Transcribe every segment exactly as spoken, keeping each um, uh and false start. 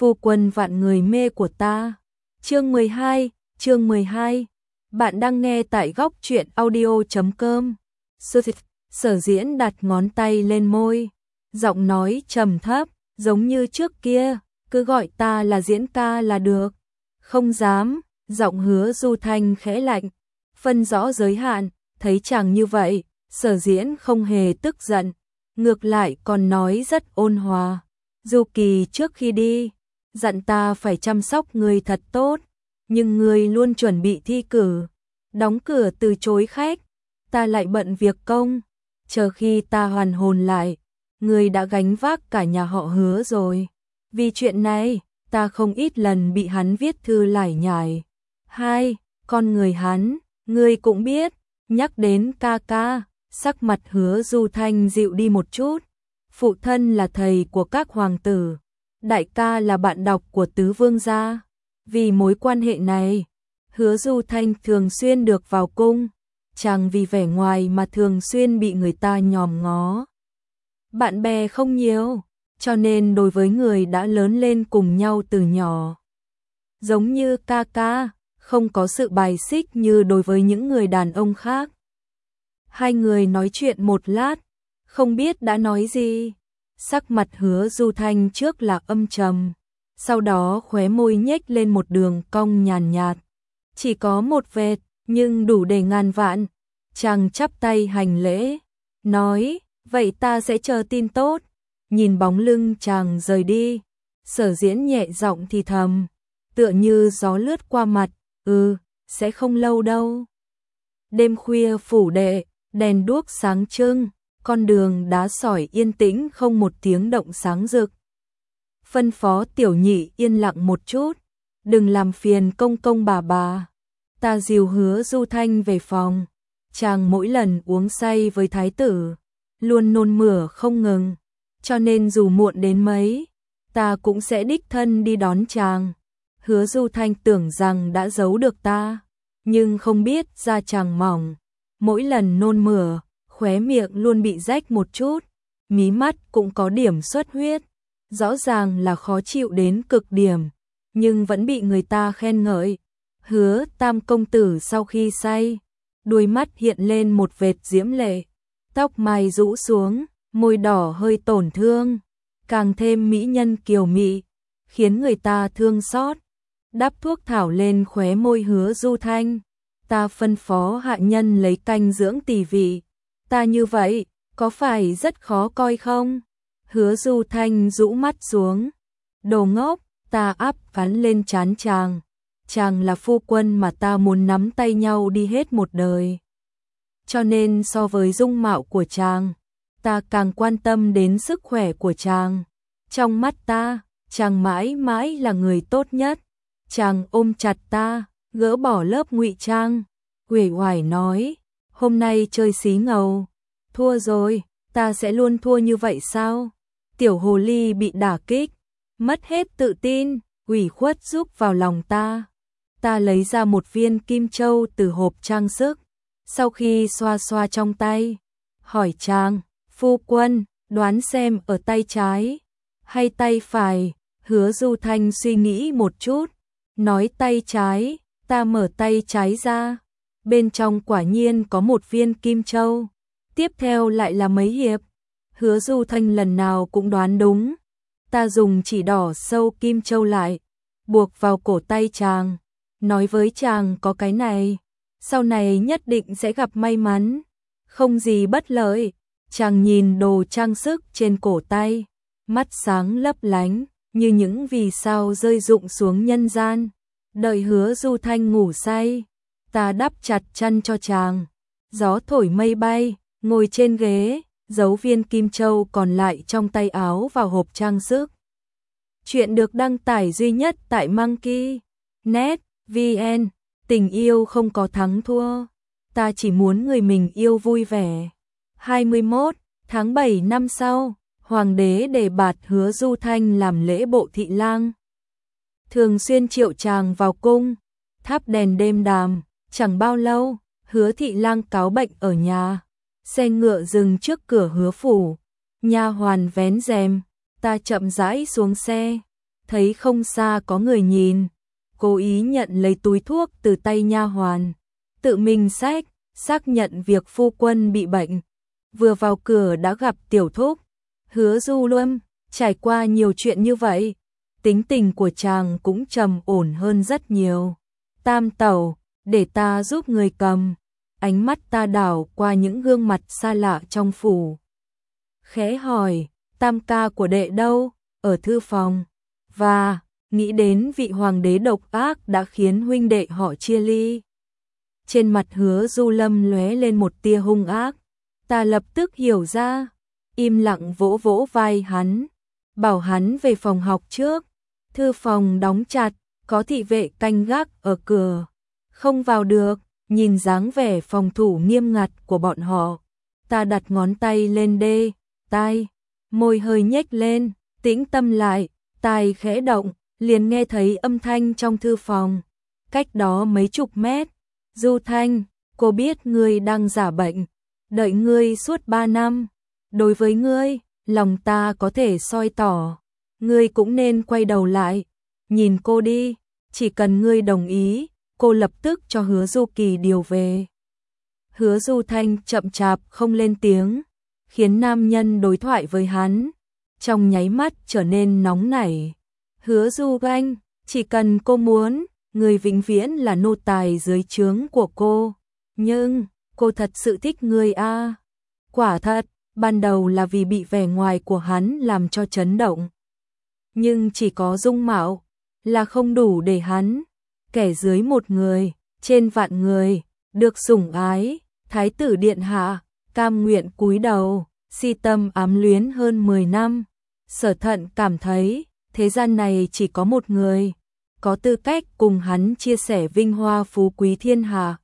phu quân vạn người mê của ta. Chương mười hai, chương mười hai. Bạn đang nghe tại góc truyện audio chấm com. Sở Diễn đặt ngón tay lên môi, giọng nói trầm thấp, giống như trước kia, cứ gọi ta là Diễn ca là được. Không dám, giọng Hứa Du Thanh khẽ lạnh, phân rõ giới hạn, thấy chàng như vậy, Sở Diễn không hề tức giận, ngược lại còn nói rất ôn hòa. Du Kỳ trước khi đi, dặn ta phải chăm sóc người thật tốt, nhưng người luôn chuẩn bị thi cử, đóng cửa từ chối khách, ta lại bận việc công, chờ khi ta hoàn hồn lại, người đã gánh vác cả nhà họ Hứa rồi. Vì chuyện này, ta không ít lần bị hắn viết thư lải nhải. Hai, con người hắn, người cũng biết, nhắc đến ca ca, sắc mặt Hứa Du Thanh dịu đi một chút. Phụ thân là thầy của các hoàng tử, đại ca là bạn đọc của tứ vương gia. Vì mối quan hệ này, Hứa Du Thanh thường xuyên được vào cung, chẳng vì vẻ ngoài mà thường xuyên bị người ta nhòm ngó. Bạn bè không nhiều, cho nên đối với người đã lớn lên cùng nhau từ nhỏ, giống như ca ca, không có sự bài xích như đối với những người đàn ông khác. Hai người nói chuyện một lát, không biết đã nói gì. Sắc mặt Hứa Du Thanh trước là âm trầm, sau đó khóe môi nhếch lên một đường cong nhàn nhạt. Chỉ có một vệt, nhưng đủ để ngàn vạn. Chàng chắp tay hành lễ, nói, vậy ta sẽ chờ tin tốt. Nhìn bóng lưng chàng rời đi, Sở Diễn nhẹ giọng thì thầm, tựa như gió lướt qua mặt, ừ, sẽ không lâu đâu. Đêm khuya phủ đệ, đèn đuốc sáng trưng, con đường đá sỏi yên tĩnh không một tiếng động sáng rực. Phân phó Tiểu Nhị yên lặng một chút, đừng làm phiền công công bà bà. Ta dìu Hứa Du Thanh về phòng, chàng mỗi lần uống say với thái tử, luôn nôn mửa không ngừng, cho nên dù muộn đến mấy, ta cũng sẽ đích thân đi đón chàng. Hứa Du Thanh tưởng rằng đã giấu được ta, nhưng không biết da chàng mỏng, mỗi lần nôn mửa, khóe miệng luôn bị rách một chút, mí mắt cũng có điểm xuất huyết, rõ ràng là khó chịu đến cực điểm, nhưng vẫn bị người ta khen ngợi. Hứa Tam công tử sau khi say, đuôi mắt hiện lên một vệt diễm lệ, tóc mai rũ xuống, môi đỏ hơi tổn thương, càng thêm mỹ nhân kiều mị, khiến người ta thương xót. Đắp thuốc thảo lên khóe môi Hứa Du Thanh, ta phân phó hạ nhân lấy canh dưỡng tỳ vị. Ta như vậy, có phải rất khó coi không? Hứa Du Thanh rũ mắt xuống, đồ ngốc, ta áp cắn lên trán chàng. Chàng là phu quân mà ta muốn nắm tay nhau đi hết một đời. Cho nên so với dung mạo của chàng, ta càng quan tâm đến sức khỏe của chàng. Trong mắt ta, chàng mãi mãi là người tốt nhất. Chàng ôm chặt ta, gỡ bỏ lớp ngụy trang, uể oải nói, hôm nay chơi xí ngầu, thua rồi, ta sẽ luôn thua như vậy sao? Tiểu hồ ly bị đả kích, mất hết tự tin, ủy khuất rúc vào lòng ta. Ta lấy ra một viên kim châu từ hộp trang sức, sau khi xoa xoa trong tay, hỏi chàng, phu quân, đoán xem ở tay trái hay tay phải? Hứa Du Thanh suy nghĩ một chút, nói tay trái. Ta mở tay trái ra, bên trong quả nhiên có một viên kim châu, tiếp theo lại là mấy hiệp. Hứa Du Thanh lần nào cũng đoán đúng. Ta dùng chỉ đỏ sâu kim châu lại, buộc vào cổ tay chàng, nói với chàng có cái này, sau này nhất định sẽ gặp may mắn, không gì bất lợi. Chàng nhìn đồ trang sức trên cổ tay, mắt sáng lấp lánh, như những vì sao rơi rụng xuống nhân gian. Đợi Hứa Du Thanh ngủ say, ta đắp chặt chăn cho chàng, gió thổi mây bay, ngồi trên ghế, giấu viên kim châu còn lại trong tay áo vào hộp trang sức. Chuyện được đăng tải duy nhất tại Monkey chấm net vn. Tình yêu không có thắng thua, ta chỉ muốn người mình yêu vui vẻ. hai mươi mốt tháng bảy năm sau, hoàng đế đề bạt Hứa Du Thanh làm lễ bộ thị lang, thường xuyên triệu chàng vào cung, thắp đèn đêm đàm. Chẳng bao lâu, Hứa thị lang cáo bệnh ở nhà, xe ngựa dừng trước cửa Hứa phủ, nha hoàn vén rèm, ta chậm rãi xuống xe, thấy không xa có người nhìn, cố ý nhận lấy túi thuốc từ tay nha hoàn, tự mình xách, xác nhận việc phu quân bị bệnh. Vừa vào cửa đã gặp tiểu thúc, Hứa Du Luân, trải qua nhiều chuyện như vậy, tính tình của chàng cũng trầm ổn hơn rất nhiều. Tam tẩu, để ta giúp người cầm. Ánh mắt ta đảo qua những gương mặt xa lạ trong phủ. Khẽ hỏi, tam ca của đệ đâu? Ở thư phòng. Và, nghĩ đến vị hoàng đế độc ác đã khiến huynh đệ họ chia ly. Trên mặt Hứa Du Lâm lóe lên một tia hung ác. Ta lập tức hiểu ra, im lặng vỗ vỗ vai hắn, bảo hắn về phòng học trước. Thư phòng đóng chặt, có thị vệ canh gác ở cửa, không vào được. Nhìn dáng vẻ phòng thủ nghiêm ngặt của bọn họ, ta đặt ngón tay lên đê, tai, môi hơi nhếch lên, tĩnh tâm lại, tai khẽ động, liền nghe thấy âm thanh trong thư phòng, cách đó mấy chục mét. Du Thanh, cô biết ngươi đang giả bệnh, đợi ngươi suốt ba năm, đối với ngươi, lòng ta có thể soi tỏ, ngươi cũng nên quay đầu lại, nhìn cô đi, chỉ cần ngươi đồng ý. Cô lập tức cho Hứa Du Kỳ điều về. Hứa Du Thanh chậm chạp không lên tiếng, khiến nam nhân đối thoại với hắn trong nháy mắt trở nên nóng nảy. Hứa Du Anh, chỉ cần cô muốn, người vĩnh viễn là nô tài dưới trướng của cô. Nhưng, cô thật sự thích người a à. Quả thật, ban đầu là vì bị vẻ ngoài của hắn làm cho chấn động. Nhưng chỉ có dung mạo là không đủ để hắn, kẻ dưới một người, trên vạn người, được sủng ái, thái tử điện hạ, cam nguyện cúi đầu, si tâm ám luyến hơn mười năm. Sở Thận cảm thấy, thế gian này chỉ có một người, có tư cách cùng hắn chia sẻ vinh hoa phú quý thiên hạ.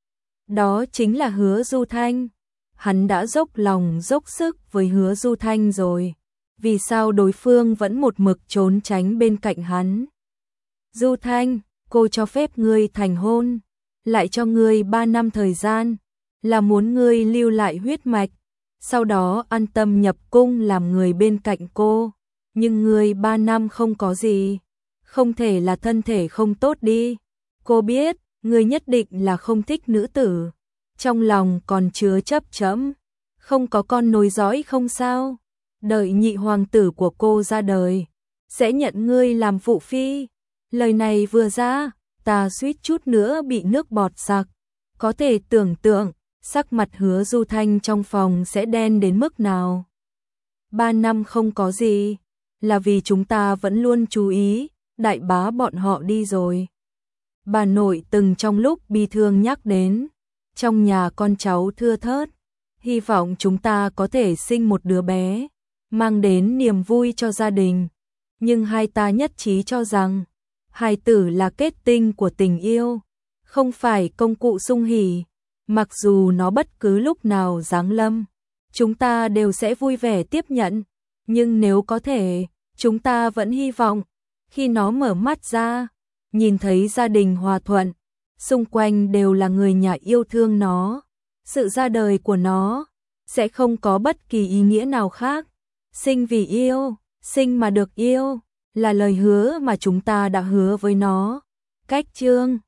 Đó chính là Hứa Du Thanh. Hắn đã dốc lòng dốc sức với Hứa Du Thanh rồi. Vì sao đối phương vẫn một mực trốn tránh bên cạnh hắn? Du Thanh, cô cho phép ngươi thành hôn, lại cho ngươi ba năm thời gian, là muốn ngươi lưu lại huyết mạch, sau đó an tâm nhập cung làm người bên cạnh cô. Nhưng ngươi ba năm không có gì, không thể là thân thể không tốt đi. Cô biết, ngươi nhất định là không thích nữ tử, trong lòng còn chứa chấp chẫm, không có con nối dõi không sao. Đợi nhị hoàng tử của cô ra đời, sẽ nhận ngươi làm phụ phi. Lời này vừa ra, ta suýt chút nữa bị nước bọt sặc. Có thể tưởng tượng, sắc mặt Hứa Du Thanh trong phòng sẽ đen đến mức nào. Ba năm không có gì, là vì chúng ta vẫn luôn chú ý, đại bá bọn họ đi rồi. Bà nội từng trong lúc bi thương nhắc đến, trong nhà con cháu thưa thớt, hy vọng chúng ta có thể sinh một đứa bé, mang đến niềm vui cho gia đình. Nhưng hai ta nhất trí cho rằng, hài tử là kết tinh của tình yêu, không phải công cụ sung hỉ. Mặc dù nó bất cứ lúc nào giáng lâm, chúng ta đều sẽ vui vẻ tiếp nhận. Nhưng nếu có thể, chúng ta vẫn hy vọng, khi nó mở mắt ra, nhìn thấy gia đình hòa thuận, xung quanh đều là người nhà yêu thương nó. Sự ra đời của nó sẽ không có bất kỳ ý nghĩa nào khác. Sinh vì yêu, sinh mà được yêu, là lời hứa mà chúng ta đã hứa với nó. Cách chương